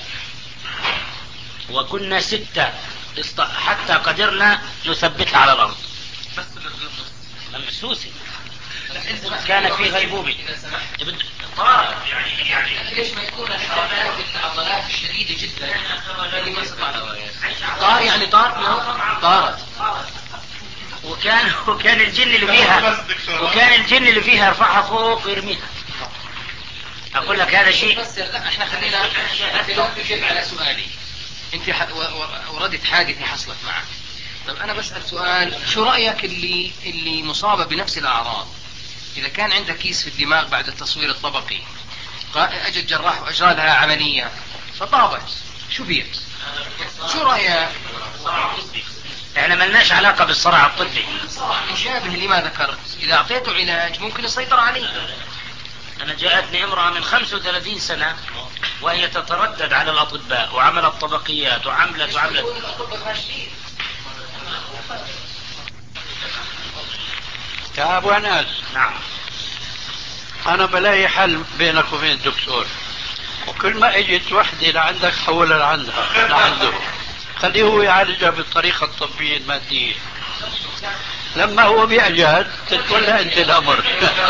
وكنا ستة حتى قدرنا نثبتها على الأرض ممسوسة، كانت في غيبوبة طار. يعني يعني ليش ما يكون الحركات العضلات الشديدة جدا اللي ما استطاع طار يعني طار طارت وكان وكان الجن اللي فيها وكان الجن اللي فيها يرفعها فوق ويرميها. أقول لك هذا شيء. بس لا احنا خلينا نجيب على سؤالي. انت وردت حادثة حصلت معك، طب انا بسأل سؤال، شو رأيك اللي اللي مصابة بنفس الأعراض إذا كان عندها كيس في الدماغ بعد التصوير الطبقي، أجى الجراح وأجرى لها عملية فطابت، شو بيت؟ شو رأيك؟ احنا ملناش علاقة بالصرع الطبي. مشابه لما ذكرت، إذا أعطيته علاج ممكن يسيطر عليه. أنا جاءتني امرأة من خمسة وثلاثين سنة وهي تتردد على الأطباء وعملت طبقيات وعملت وعملت. يا أبو أنس، نعم، أنا بلاقي حل بينك وبين الدكتور، وكل ما اجت وحدة لعندك حولها لعندها لعنده، خليه هو يعالجها بالطريقة الطبية المادية. لما هو بيعجز تتولى أنت الأمر.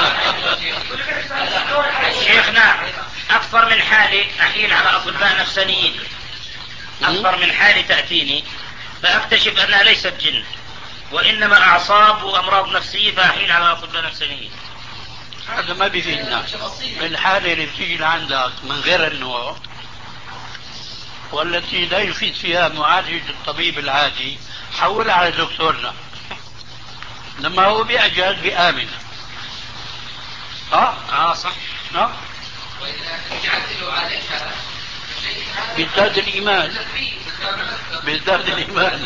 شيخنا أكثر من حالي أحيل على أطباء نفسانيين، أكثر من حالي تأتيني فأكتشف أنها ليست جن وإنما أعصاب وأمراض نفسية فأحيل على أطباء نفسانيين. هذا ما بيفيدنا. الحالة اللي بتيجي لعندك من غير النوع والتي لا يفيد فيها معالج الطبيب العادي حولها على دكتورنا، لما هو بيعجز بيآمن. اه اه صح. اه وإذا جعلت له عالجها بيزداد الإيمان، بيزداد الإيمان.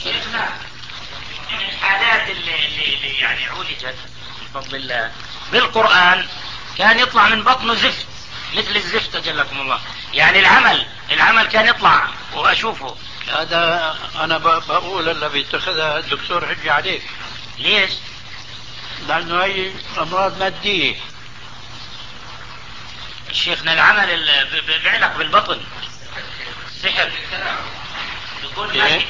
من الحالات اللي, اللي يعني عولجت بفضل الله بالقرآن كان يطلع من بطنه زفت مثل الزفت جلكم الله، يعني العمل العمل كان يطلع وأشوفه. هذا أنا بقول اللي بيتخذها الدكتور حجي عليك. ليش؟ لأنه هي أمراض مادية. شيخنا العمل بيعلق بالبطن سحر يكون إيه؟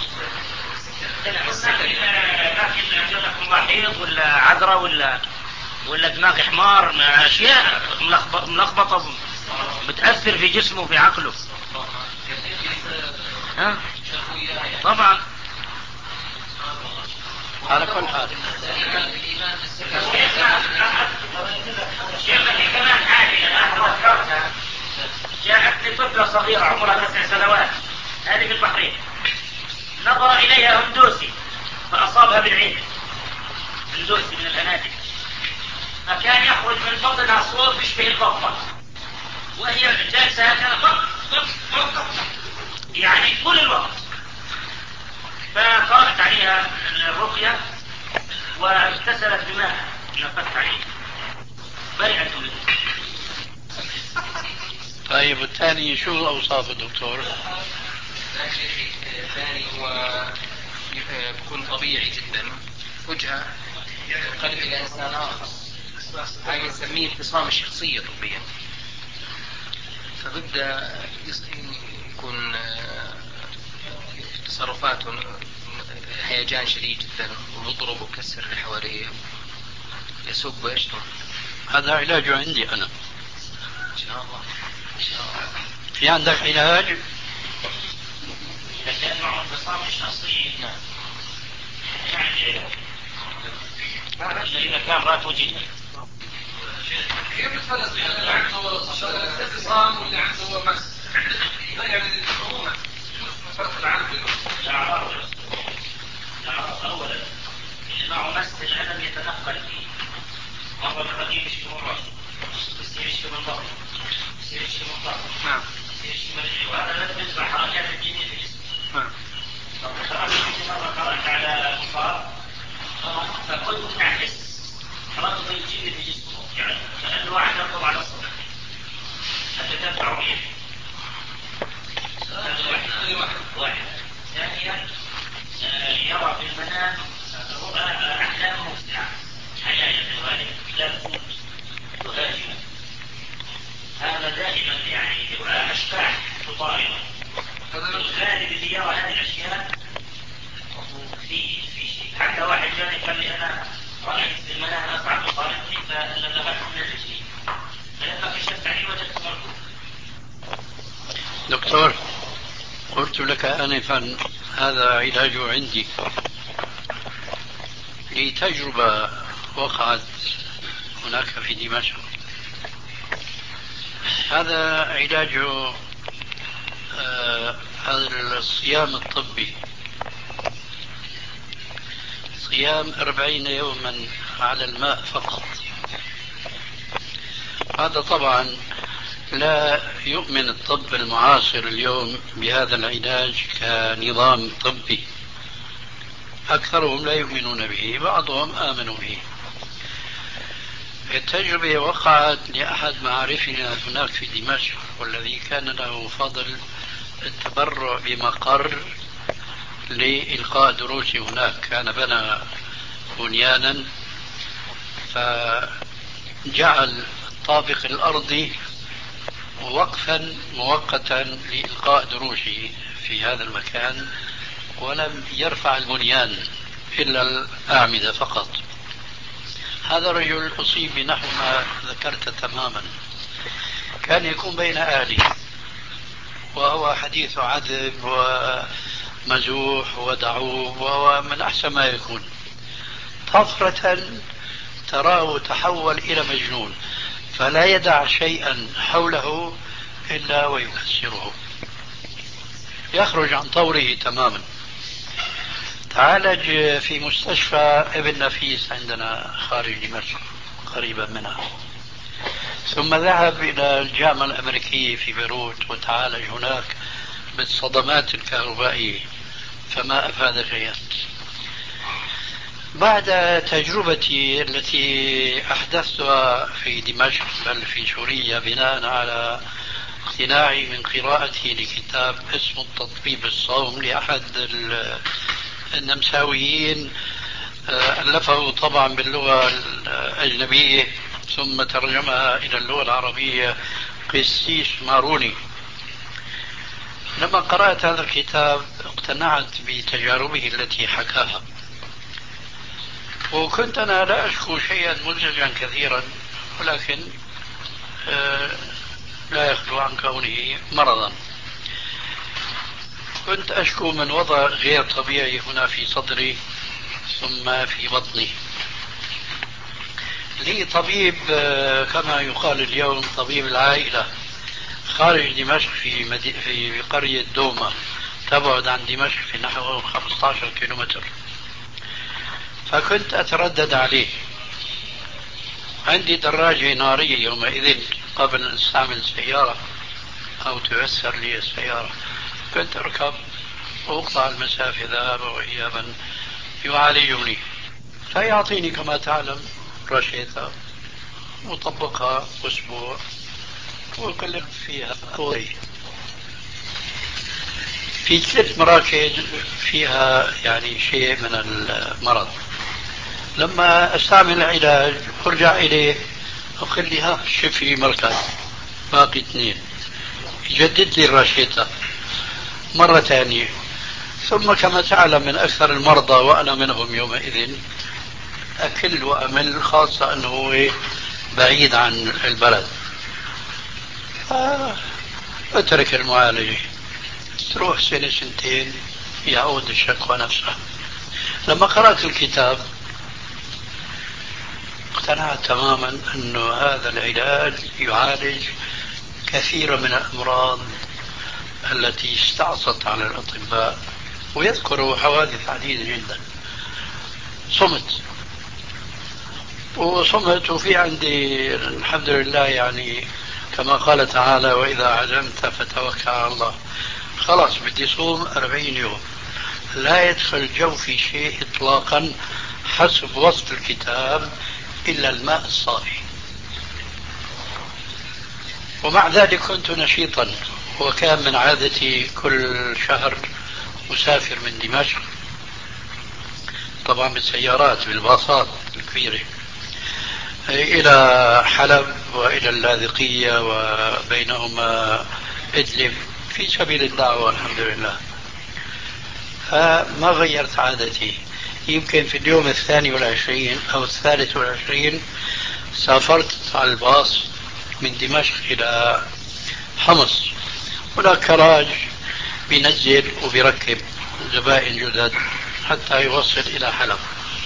لكن جلكم الله حيض ولا عذرة ولا ولا دماغ حمار، أشياء ملخبطة بتأثر في جسمه وفي عقله. ها؟ طبعا. على كل حال شيخنا كمان حاجة أنا ذكرتها، جاءتني طفلة صغيرة عمرها تسع سنوات هذه في البحرين، نظر إليها هندوسي فأصابها بالعين، هندوسي من الهنادك، فكان يخرج من بطنها صوت يشبه البطة وهي جالسة هكذا يعني طول الوقت. فقرأت عليها الرقية واغتسلت بماء نفخت عليها برئت منه. طيب والثاني شو أوصاف الدكتور؟ الثاني هو يكون طبيعي جدا فجأة ينقلب إلى إنسان آخر، هاي نسميه انفصام الشخصية طبيا، فبدأ يكون تصرفاته هيجان شديد جدا ويضرب ويكسر اللي حواليه يسب ويشتم. هذا علاجه عندي أنا إن شاء الله. إن شاء الله. في عندك علاج؟ إذا كان معه انفصام الشخصية نعم يعني علاج، إذا كان رات وجهه. كيف تفرق بين اللي عنده انفصام واللي عنده مس؟ يعني الصعوبة فرق العالم الأعراض الأعراض أولا اللي معه مس الألم يتنقل فيه، مرة الرجيم يشتم الرأس يصير يشتم البطن يصير يشتم الظهر نعم يصير يشتم الرجل، وهذا لا تنزع حركات الجنين في الجسم. نعم. قرأت مرة قرأت على مصاب فكنت أحس ربط الجن في جسمه، يعني كأنه واحد يركض على الصبح فتتبع رؤيته. هذا واحد واحد. ثانيا يرى في المنام رؤى أحلام مفزعة حياة في الغالب لا تموت تهاجم، هذا دائما يعني يبقى أشباح تطارد. الغالب اللي يرى هذه الأشياء في في شيء، حتى واحد جاني قال لي أنا رأيت في المنام أصعب تطاردني فلذهبت من الجسم فلما كشفت عليه وجدت مرض. دكتور قلت لك آنفا هذا علاجه عندي، لي تجربة وقعت هناك في دمشق. هذا علاجه آه هذا الصيام الطبي، صيام أربعين يوما على الماء فقط. هذا طبعا لا يؤمن الطب المعاصر اليوم بهذا العلاج كنظام طبي، أكثرهم لا يؤمنون به، بعضهم آمنوا به. التجربة وقعت لأحد معارفنا هناك في دمشق، والذي كان له فضل التبرع بمقر لإلقاء دروسي هناك، كان بنى بنيانا فجعل الطابق الأرضي وقفا مؤقتا لإلقاء دروسي في هذا المكان، ولم يرفع البنيان إلا الأعمدة فقط. هذا الرجل أصيب بنحو ما ذكرت تماما، كان يكون بين أهله وهو حديث عذب ومزوح ودعوب وهو من أحسن ما يكون، طفرة تراه تحول إلى مجنون، فلا يدع شيئا حوله إلا ويكسره، يخرج عن طوره تماما. تعالج في مستشفى ابن نفيس عندنا خارج دمشق قريبا منها، ثم ذهب إلى الجامعة الأمريكية في بيروت وتعالج هناك بالصدمات الكهربائية، فما أفاد شيئا. بعد تجربتي التي أحدثتها في دمشق بل في سوريا بناء على اقتناعي من قراءتي لكتاب اسمه التطبيب الصوم لأحد النمساويين، ألفه طبعا باللغة الأجنبية ثم ترجمها إلى اللغة العربية قسيس ماروني. لما قرأت هذا الكتاب اقتنعت بتجاربه التي حكاها، وكنت أنا لا أشكو شيئا مزعجا كثيرا، ولكن لا يخلو عن كونه مرضا. كنت أشكو من وضع غير طبيعي هنا في صدري ثم في بطني. لي طبيب كما يقال اليوم طبيب العائلة خارج دمشق في, مدي... في قرية دوما تبعد عن دمشق في نحو خمسة عشر كيلومتر، فكنت أتردد عليه. عندي دراجة نارية يومئذ قبل أن أستعمل سيارة أو تيسر لي السيارة، كنت أركب وأقطع المسافة ذهابا وإيابا يعالجني، فيعطيني كما تعلم رشيدة وطبقها أسبوع وكلف فيها قوي. في ثلاث مراكز فيها يعني شيء من المرض، لما استعمل العلاج ارجع اليه اقول لي ها شفي مركز باقي اثنين، يجدد لي الرشيدة مرة ثانية. ثم كما تعلم من اكثر المرضى وانا منهم يومئذ اكل وامل، خاصة انه هو بعيد عن البلد، اترك المعالجة تروح سنة سنتين يعود الشكوى نفسها. لما قرأت الكتاب اقتنعت تماما أن هذا العلاج يعالج كثيرا من الأمراض التي استعصت على الأطباء، ويذكر حوادث عديدة جدا. صمت وصمت وفي عندي الحمد لله، يعني كما قال تعالى وإذا عزمت فتوكل على الله. خلاص بدي صوم أربعين يوم، لا يدخل جوفي شيء إطلاقا حسب وصف الكتاب إلا الماء الصافي. ومع ذلك كنت نشيطا، وكان من عادتي كل شهر أسافر من دمشق طبعا بالسيارات بالباصات الكبيرة إلى حلب وإلى اللاذقية وبينهما إدلب في سبيل الدعوة الحمد لله. فما غيرت عادتي. يمكن في اليوم الثاني والعشرين أو الثالث والعشرين سافرت على الباص من دمشق إلى حمص، هناك كراج بينزل وبيركب زبائن جدد حتى يوصل إلى حلب.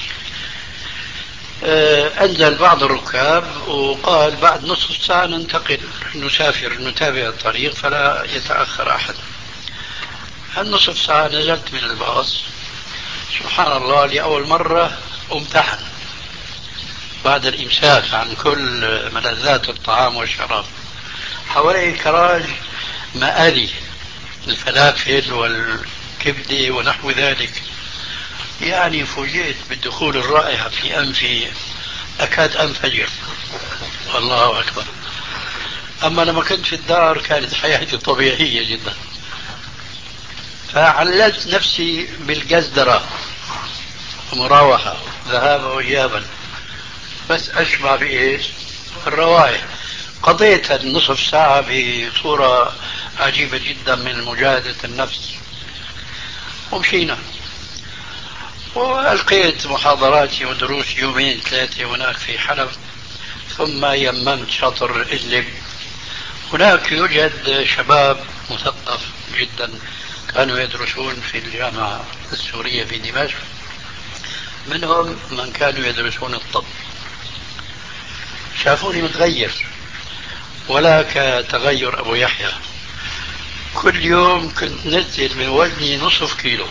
أنزل بعض الركاب وقال بعد نصف ساعة ننتقل نسافر نتابع الطريق فلا يتأخر أحد. النصف ساعة نزلت من الباص، سبحان الله لأول مرة امتحن بعد الإمساك عن كل ملذات الطعام والشراب. حوالي كراج مآلي الفلافل والكبدة ونحو ذلك، يعني فوجئت بالدخول الرائحة في أنفي أكاد أنفجر، والله أكبر. أما لما كنت في الدار كانت حياتي طبيعية جدا. فعللت نفسي بالجزدرة ومراوحة ذهابا وإيابا بس أشبع بإيش الروائح. قضيت النصف ساعة بصورة عجيبة جدا من مجاهدة النفس، ومشينا وألقيت محاضراتي ودروسي يومين ثلاثة هناك في حلب، ثم يممت شاطر إدلب. هناك يوجد شباب مثقف جدا كانوا يدرسون في الجامعة السورية في دمشق، منهم من كانوا يدرسون الطب. شافوني متغير ولا كتغير أبو يحيى، كل يوم كنت نزل من وزني نصف كيلو.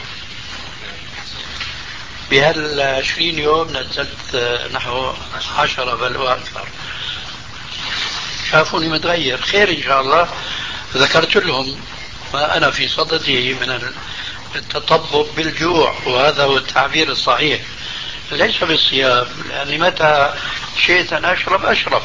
بهالعشرين يوم نزلت نحو عشرة بل وأكثر. شافوني متغير. خير إن شاء الله. ذكرت لهم ما أنا في صدده من التطبب بالجوع، وهذا هو التعبير الصحيح، ليس بالصيام، لأني متى شئت أن أشرب أشرب،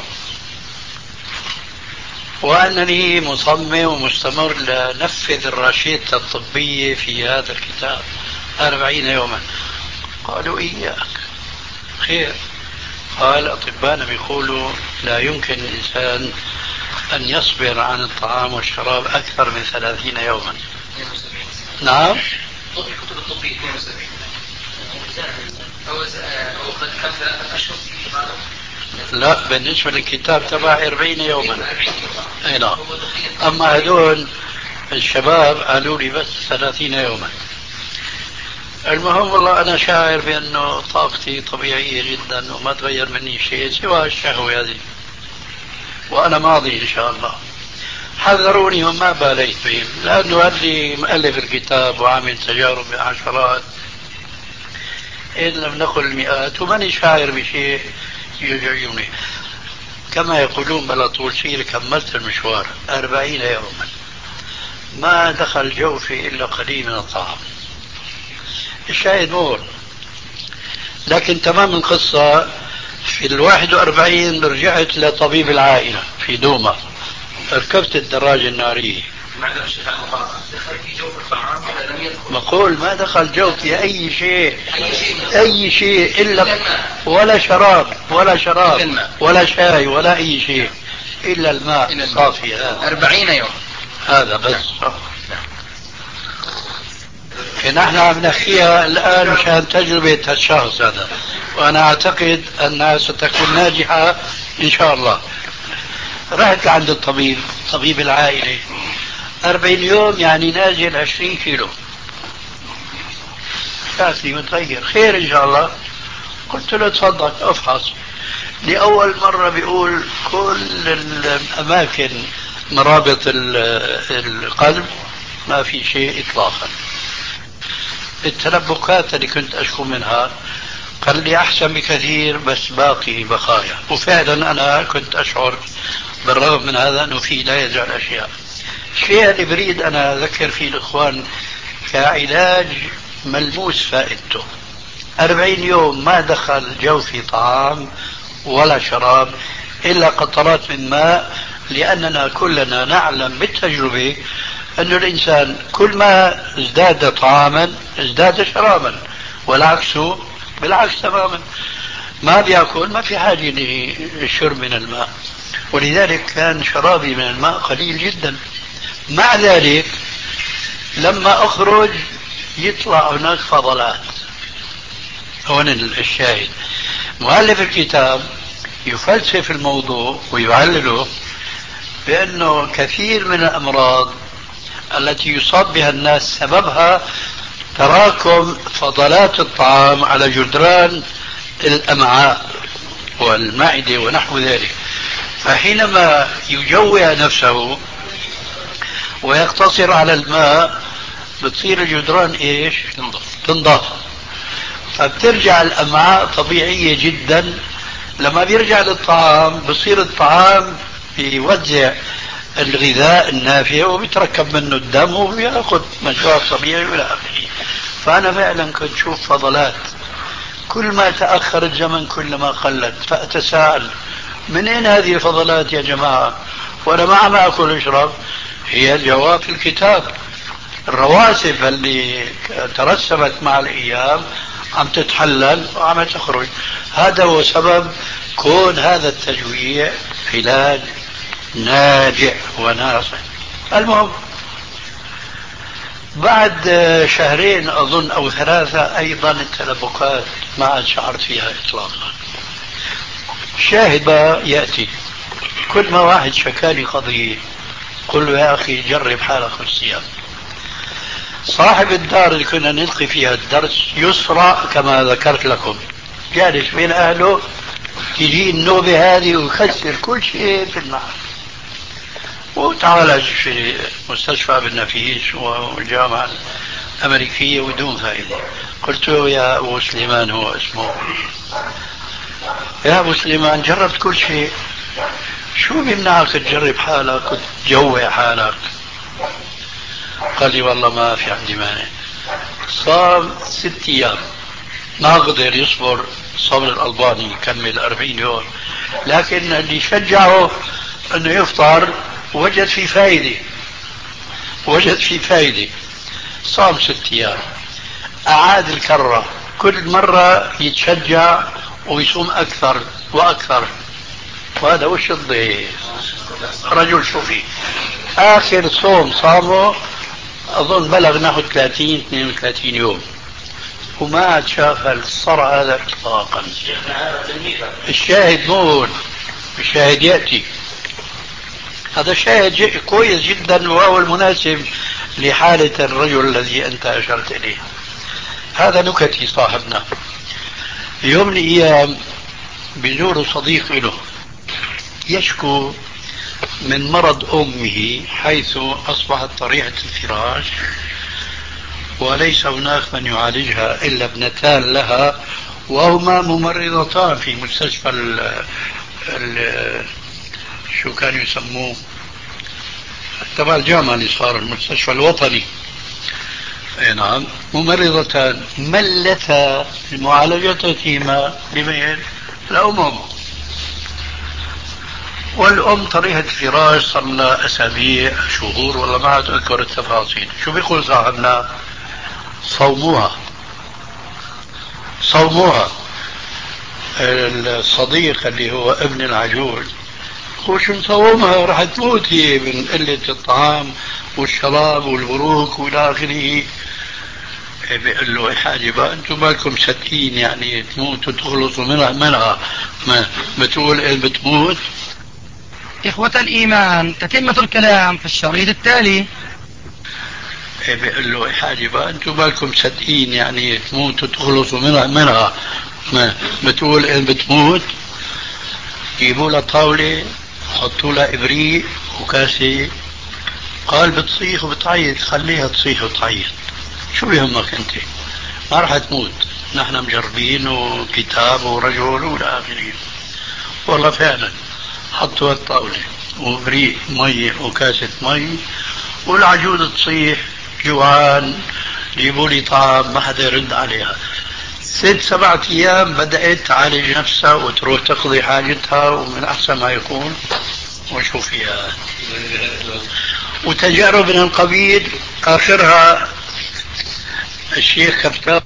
وأنني مصمم ومستمر لنفذ الرشيدة الطبية في هذا الكتاب أربعين يوما. قالوا إياك. خير. قال أطباءنا بيقولوا لا يمكن الإنسان أن يصبر عن الطعام والشراب أكثر من ثلاثين يوما. نعم. الكتب الطبية اثنين وسبعين أو أو قد خمسة أشهر. لا، بالنسبة للكتاب تبع أربعين يوما. أي نعم. أما هذول الشباب قالوا لي بس ثلاثين يوما. المهم والله أنا شاعر بأنه طاقتي طبيعية جدا وما تغير مني شيء سوى الشهوة هذه، وأنا ماضي إن شاء الله. حذروني وما باليت بهم، لأنه اللي مؤلف الكتاب وعامل تجارب بعشرات إن لم نقل المئات، وماني شاعر بشيء يجعلني. كما يقولون بلا طول سير كملت المشوار أربعين يوما ما دخل جوفي إلا قليل من الطعام. الشاهد مور. لكن تمام القصة في الواحد وأربعين رجعت لطبيب العائلة في دوما، ركبت الدراجة النارية. بقول ما دخل جوفي أي شيء، أي شيء إلا ولا شراب ولا شراب ولا شاي ولا أي شيء إلا الماء الصافي. هذا أربعين يوم هذا بس. نحن عم نحكيها الآن مشان تجربة الشخص هذا، وأنا أعتقد أنها ستكون ناجحة إن شاء الله. رحت عند الطبيب، طبيب العائلة، أربعين يوم يعني نازل عشرين كيلو. شافني متغير. خير إن شاء الله. قلت له تفضل افحص. لأول مرة بيقول كل الأماكن مرابط القلب ما في شيء إطلاقا. التلبكات اللي كنت أشكو منها قال لي أحسن بكثير بس باقي بقايا، وفعلا أنا كنت أشعر بالرغم من هذا أنه في لا يزال أشياء. الشيء اللي بريد أنا أذكر فيه الإخوان كعلاج ملموس فائدته، أربعين يوم ما دخل جوفي طعام ولا شراب إلا قطرات من ماء، لأننا كلنا نعلم بالتجربة أن الإنسان كل ما ازداد طعاما ازداد شرابا، والعكس بالعكس تماما. ما بيأكل ما في حاجة للشرب من الماء، ولذلك كان شرابي من الماء قليل جدا. مع ذلك لما أخرج يطلع هناك فضلات. هون الشاهد. مؤلف الكتاب يفلسف الموضوع ويعلله بأنه كثير من الأمراض التي يصاب بها الناس سببها تراكم فضلات الطعام على جدران الأمعاء والمعدة ونحو ذلك. فحينما يجوع نفسه ويقتصر على الماء بتصير الجدران ايش؟ تنضف. تنضف. فبترجع الأمعاء طبيعية جدا. لما بيرجع للطعام بصير الطعام بيوزع الغذاء النافع وبيتركب منه الدم وبياخذ مجرى طبيعي والى اخره. فانا فعلا كنت شوف فضلات، كل ما تاخر الزمن كل ما قلت. فاتساءل من اين هذه الفضلات يا جماعه وانا ما عم اكل واشرب؟ هي الجواب في الكتاب. الرواسب اللي ترسبت مع الايام عم تتحلل وعم تخرج. هذا هو سبب كون هذا التجويع علاج ناجح وناصح. المهم بعد شهرين أظن أو ثلاثة أيضا التلبكات ما عاد شعرت فيها إطلاقا. شاهد بقى يأتي كل ما واحد شكالي قضية قل له يا أخي جرب حالك في الصيام. صاحب الدار اللي كنا نلقي فيها الدرس يسرى كما ذكرت لكم، جالس بين أهله، تجي النوبة هذه ويكسر كل شيء في النار، وتعالج في مستشفى ابن نفيس والجامعة الأمريكية ودون فائدة. قلت له يا أبو سليمان، هو اسمه، يا أبو سليمان جربت كل شيء شو بيمنعك تجرب حالك وتجوع حالك؟ قال لي والله ما في عندي مانع. صام ست ايام، ما قدر يصبر صبر الألباني يكمل أربعين يوم، لكن اللي شجعه انه يفطر وجد في فايدة، وجد في فايدة. صام ست ايام، اعاد الكرة، كل مرة يتشجع ويصوم اكثر واكثر. وهذا وش الضيف، رجل صوفي. اخر صوم صامه اظن بلغ نحو ثلاثين اثنين وثلاثين يوم، وما عاد شاف الصرع هذا اطلاقا. الشاهد مول، الشاهد ياتي. هذا شاهد كويس جدا وهو المناسب لحالة الرجل الذي أنت أشرت إليه. هذا نكتي صاحبنا. يوم من الأيام بزور صديق له يشكو من مرض أمه، حيث أصبحت طريحة الفراش وليس هناك من يعالجها إلا ابنتان لها، وهما ممرضتان في مستشفى ال ال شو كانوا يسموه تبع الجامعة اللي صار المستشفى الوطني. اي نعم، ممرضتان ملتا لمعالجتهما لمن؟ الأمم. والأم طريحة الفراش صار لها أسابيع شهور والله ما أتذكر التفاصيل. شو بيقول صاحبنا؟ صوموها، صوموها. الصديق اللي هو ابن العجوز وش نصومها، راح تموت هي من قلة الطعام والشراب والبروك والى اخره. بيقول له يا حاجة بقى انتم بالكم مصدقين يعني تموت وتخلصوا منها منها ما بتقول ايه بتموت. إخوة الإيمان، تتمة الكلام في الشريط التالي. بيقول له يا حاجة بقى انتم بالكم مصدقين يعني تموت وتخلصوا منها منها ما بتقول ايه بتموت. جيبوا لها طاولة، حطوا لها إبريق وكاسة. قال بتصيح وبتعيط، خليها تصيح وتعيط، شو بيهمك انت، ما راح تموت، نحن مجربين وكتاب ورجل والى اخره. والله فعلا حطوا الطاولة وإبريق مي وكاسة مي، والعجوز تصيح جوعان، جيبوا لي طعام، ما حدا يرد عليها. ست سبعة أيام بدأت تعالج نفسها وتروح تقضي حاجتها ومن أحسن ما يكون. وشوف فيها وتجارب من القبيل. آخرها الشيخ كفتاب